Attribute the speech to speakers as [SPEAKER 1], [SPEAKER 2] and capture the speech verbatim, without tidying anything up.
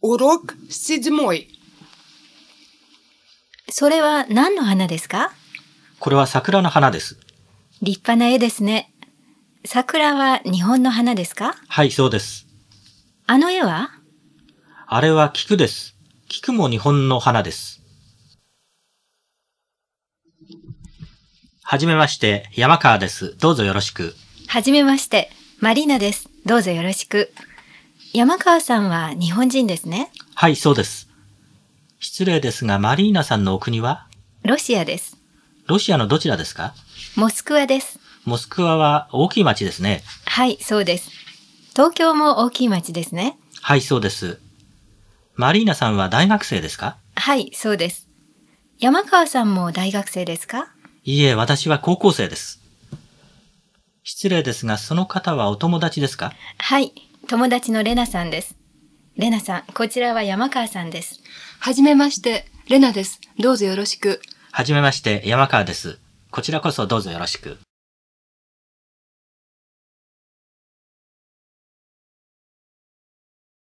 [SPEAKER 1] Урок седьмой.
[SPEAKER 2] それは何の花ですか？
[SPEAKER 3] これは桜の花です。
[SPEAKER 2] 立派な絵ですね。桜は日本の花ですか？
[SPEAKER 3] はい、そうです。
[SPEAKER 2] あの絵は？
[SPEAKER 3] あれは菊です。菊も日本の花です。はじめまして、山川です。どうぞよろしく。
[SPEAKER 2] はじめまして、マリーナです。どうぞよろしく。山川さんは日本人ですね。
[SPEAKER 3] はい、そうです。失礼ですが、マリーナさんのお国は？
[SPEAKER 2] ロシアです。
[SPEAKER 3] ロシアのどちらですか？
[SPEAKER 2] モスクワです。
[SPEAKER 3] モスクワは大きい町ですね。
[SPEAKER 2] はい、そうです。東京も大きい町ですね。
[SPEAKER 3] はい、そうです。マリーナさんは大学生ですか？
[SPEAKER 2] はい、そうです。山川さんも大学生ですか？
[SPEAKER 3] いいえ、私は高校生です。失礼ですが、その方はお友達ですか？
[SPEAKER 2] はい、友達のレナさんです。レナさん、こちらは山川さんです。
[SPEAKER 4] はじめまして、レナです。どうぞよろしく。
[SPEAKER 3] はじめまして、山川です。こちらこそどうぞよろしく。